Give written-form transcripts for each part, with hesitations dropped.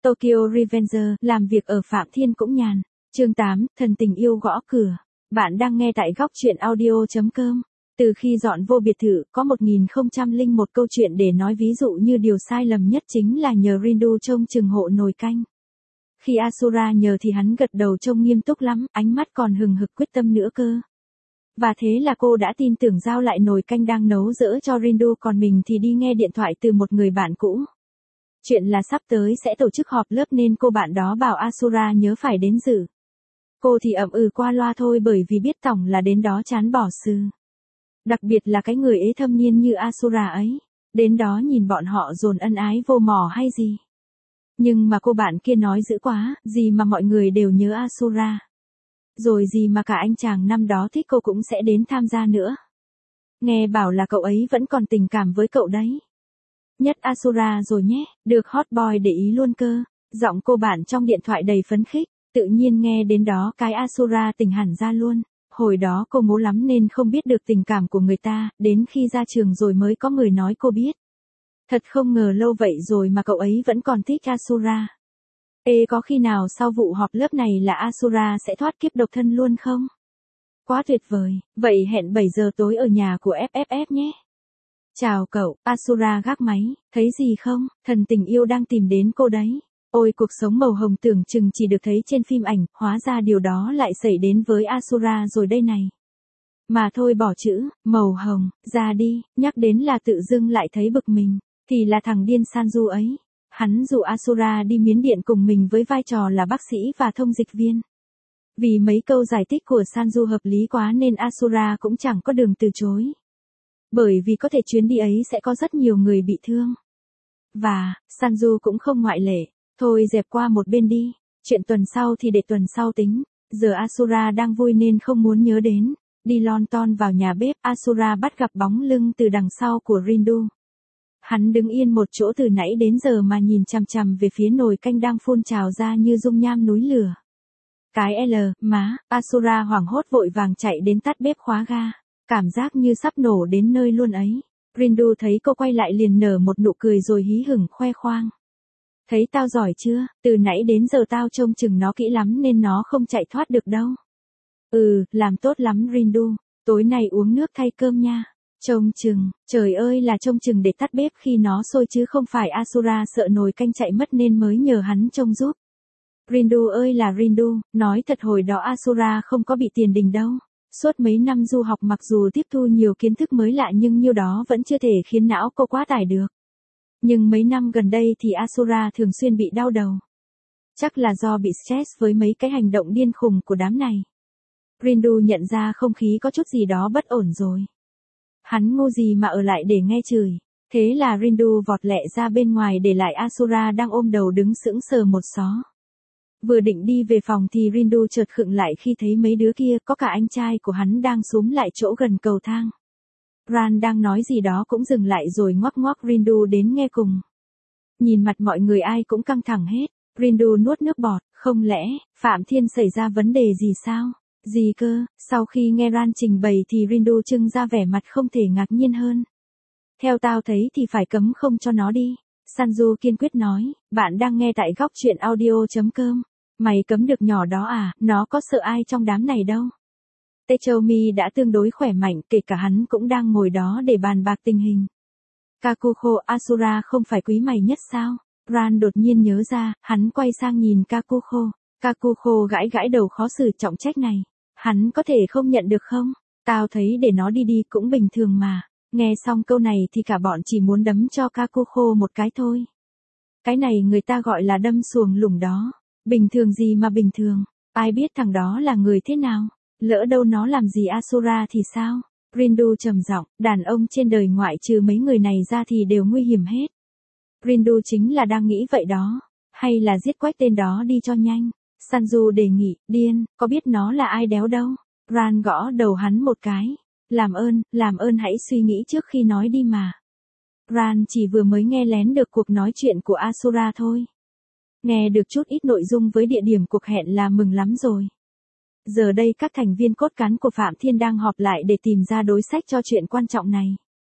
Tokyo Revenger, làm việc ở Phạm Thiên cũng nhàn. Chương 8, thần tình yêu gõ cửa. Bạn đang nghe tại góc truyện audio.com. Từ khi dọn vô biệt thự, có 1001 câu chuyện để nói, ví dụ như điều sai lầm nhất chính là nhờ Rindu trông chừng hộ nồi canh. Khi Asura nhờ thì hắn gật đầu trông nghiêm túc lắm, ánh mắt còn hừng hực quyết tâm nữa cơ. Và thế là cô đã tin tưởng giao lại nồi canh đang nấu dỡ cho Rindu, còn mình thì đi nghe điện thoại từ một người bạn cũ. Chuyện là sắp tới sẽ tổ chức họp lớp nên cô bạn đó bảo Asura nhớ phải đến dự. Cô thì ậm ừ qua loa thôi, bởi vì biết tổng là đến đó chán bỏ sự. Đặc biệt là cái người ế thâm niên như Asura ấy. Đến đó nhìn bọn họ dồn ân ái vô mỏ hay gì. Nhưng mà cô bạn kia nói dữ quá, gì mà mọi người đều nhớ Asura. Rồi gì mà cả anh chàng năm đó thích cô cũng sẽ đến tham gia nữa. Nghe bảo là cậu ấy vẫn còn tình cảm với cậu đấy. Nhất Asura rồi nhé, được hot boy để ý luôn cơ. Giọng cô bạn trong điện thoại đầy phấn khích, tự nhiên nghe đến đó cái Asura tỉnh hẳn ra luôn. Hồi đó cô ngố lắm nên không biết được tình cảm của người ta, đến khi ra trường rồi mới có người nói cô biết. Thật không ngờ lâu vậy rồi mà cậu ấy vẫn còn thích Asura. Ê, có khi nào sau vụ họp lớp này là Asura sẽ thoát kiếp độc thân luôn không? Quá tuyệt vời, vậy hẹn 7 giờ tối ở nhà của FFF nhé. Chào cậu, Asura gác máy, thấy gì không, thần tình yêu đang tìm đến cô đấy. Ôi, cuộc sống màu hồng tưởng chừng chỉ được thấy trên phim ảnh, hóa ra điều đó lại xảy đến với Asura rồi đây này. Mà thôi bỏ chữ, màu hồng, ra đi, nhắc đến là tự dưng lại thấy bực mình, thì là thằng điên Sanju ấy. Hắn dụ Asura đi Miến Điện cùng mình với vai trò là bác sĩ và thông dịch viên. Vì mấy câu giải thích của Sanju hợp lý quá nên Asura cũng chẳng có đường từ chối. Bởi vì có thể chuyến đi ấy sẽ có rất nhiều người bị thương. Và, Sanju cũng không ngoại lệ. Thôi dẹp qua một bên đi, chuyện tuần sau thì để tuần sau tính. Giờ Asura đang vui nên không muốn nhớ đến. Đi lon ton vào nhà bếp, Asura bắt gặp bóng lưng từ đằng sau của Rindu. Hắn đứng yên một chỗ từ nãy đến giờ mà nhìn chằm chằm về phía nồi canh đang phun trào ra như dung nham núi lửa. Cái má, Asura hoảng hốt vội vàng chạy đến tắt bếp khóa ga. Cảm giác như sắp nổ đến nơi luôn ấy. Rindu thấy cô quay lại liền nở một nụ cười rồi hí hửng khoe khoang. Thấy tao giỏi chưa, từ nãy đến giờ tao trông chừng nó kỹ lắm nên nó không chạy thoát được đâu. Làm tốt lắm Rindu, tối nay uống nước thay cơm nha. Trông chừng, trời ơi là trông chừng để tắt bếp khi nó sôi chứ không phải Asura sợ nồi canh chạy mất nên mới nhờ hắn trông giúp. Rindu ơi là Rindu, nói thật hồi đó Asura không có bị tiền đình đâu. Suốt mấy năm du học mặc dù tiếp thu nhiều kiến thức mới lạ nhưng nhiêu đó vẫn chưa thể khiến não cô quá tải được. Nhưng mấy năm gần đây thì Asura thường xuyên bị đau đầu. Chắc là do bị stress với mấy cái hành động điên khùng của đám này. Rindu nhận ra không khí có chút gì đó bất ổn rồi. Hắn ngu gì mà ở lại để nghe chửi. Thế là Rindu vọt lẹ ra bên ngoài để lại Asura đang ôm đầu đứng sững sờ một xó. Vừa định đi về phòng thì Rindu chợt khựng lại khi thấy mấy đứa kia, có cả anh trai của hắn đang xúm lại chỗ gần cầu thang. Ran đang nói gì đó cũng dừng lại rồi ngoắc ngoắc Rindu đến nghe cùng. Nhìn mặt mọi người ai cũng căng thẳng hết. Rindu nuốt nước bọt, không lẽ, Phạm Thiên xảy ra vấn đề gì sao? Gì cơ? Sau khi nghe Ran trình bày thì Rindu trưng ra vẻ mặt không thể ngạc nhiên hơn. Theo tao thấy thì phải cấm không cho nó đi. Sanju kiên quyết nói, bạn đang nghe tại góc truyện audio.com. Mày cấm được nhỏ đó à, nó có sợ ai trong đám này đâu. Techoumi đã tương đối khỏe mạnh, kể cả hắn cũng đang ngồi đó để bàn bạc tình hình. Kakuko, Asura không phải quý mày nhất sao? Ran đột nhiên nhớ ra, hắn quay sang nhìn Kakuko. Kakuko gãi gãi đầu khó xử trọng trách này. Hắn có thể không nhận được không? Tao thấy để nó đi đi cũng bình thường mà. Nghe xong câu này thì cả bọn chỉ muốn đấm cho Kakuko một cái thôi. Cái này người ta gọi là đâm xuồng lủng đó. Bình thường gì mà bình thường? Ai biết thằng đó là người thế nào? Lỡ đâu nó làm gì Asura thì sao? Rindu trầm giọng, đàn ông trên đời ngoại trừ mấy người này ra thì đều nguy hiểm hết. Rindu chính là đang nghĩ vậy đó. Hay là giết quách tên đó đi cho nhanh. Sanju đề nghị, điên, có biết nó là ai đéo đâu. Ran gõ đầu hắn một cái. Làm ơn hãy suy nghĩ trước khi nói đi mà. Ran chỉ vừa mới nghe lén được cuộc nói chuyện của Asura thôi. Nghe được chút ít nội dung với địa điểm cuộc hẹn là mừng lắm rồi. Giờ đây các thành viên cốt cán của Phạm Thiên đang họp lại để tìm ra đối sách cho chuyện quan trọng này.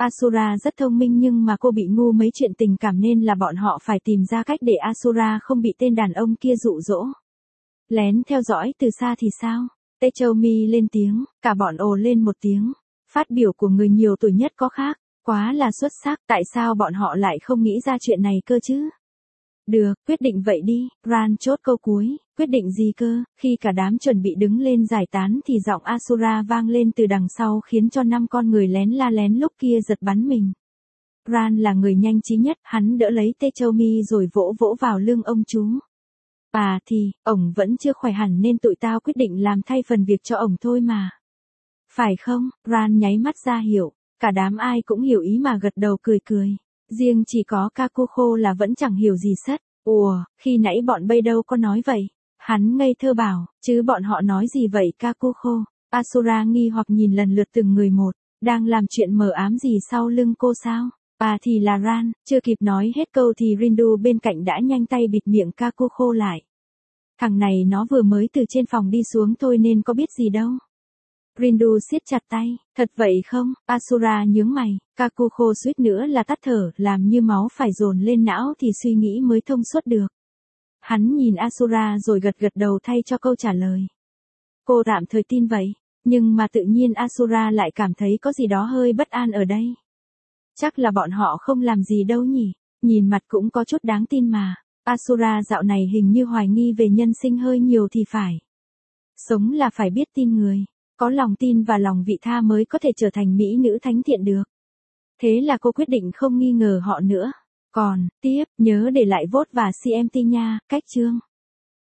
Asura rất thông minh nhưng mà cô bị ngu mấy chuyện tình cảm nên là bọn họ phải tìm ra cách để Asura không bị tên đàn ông kia dụ dỗ. Lén theo dõi từ xa thì sao? Techoumi lên tiếng, cả bọn ồ lên một tiếng. Phát biểu của người nhiều tuổi nhất có khác, quá là xuất sắc, tại sao bọn họ lại không nghĩ ra chuyện này cơ chứ? Được, quyết định vậy đi, Ran chốt câu cuối, quyết định gì cơ? Khi cả đám chuẩn bị đứng lên giải tán thì giọng Asura vang lên từ đằng sau khiến cho 5 con người lén la lén lúc kia giật bắn mình. Ran là người nhanh trí nhất, hắn đỡ lấy Techoumi rồi vỗ vỗ vào lưng ông chú. Thì, ổng vẫn chưa khỏe hẳn nên tụi tao quyết định làm thay phần việc cho ổng thôi mà. Phải không? Ran nháy mắt ra hiểu, cả đám ai cũng hiểu ý mà gật đầu cười cười. Riêng chỉ có Kakuko là vẫn chẳng hiểu gì sất. Ủa, khi nãy bọn bay đâu có nói vậy? Hắn ngây thơ bảo, chứ bọn họ nói gì vậy Kakuko? Asura nghi hoặc nhìn lần lượt từng người một, đang làm chuyện mờ ám gì sau lưng cô sao? Thì là Ran, chưa kịp nói hết câu thì Rindu bên cạnh đã nhanh tay bịt miệng Kakuko lại. Thằng này nó vừa mới từ trên phòng đi xuống thôi nên có biết gì đâu. Rindu siết chặt tay, thật vậy không? Asura nhướng mày, Kakuko suýt nữa là tắt thở, làm như máu phải dồn lên não thì suy nghĩ mới thông suốt được. Hắn nhìn Asura rồi gật gật đầu thay cho câu trả lời. Cô tạm thời tin vậy, nhưng mà tự nhiên Asura lại cảm thấy có gì đó hơi bất an ở đây. Chắc là bọn họ không làm gì đâu nhỉ, nhìn mặt cũng có chút đáng tin mà. Asura dạo này hình như hoài nghi về nhân sinh hơi nhiều thì phải. Sống là phải biết tin người, có lòng tin và lòng vị tha mới có thể trở thành mỹ nữ thánh thiện được. Thế là cô quyết định không nghi ngờ họ nữa. Còn, tiếp, nhớ để lại vote và CMT nha, cách chương.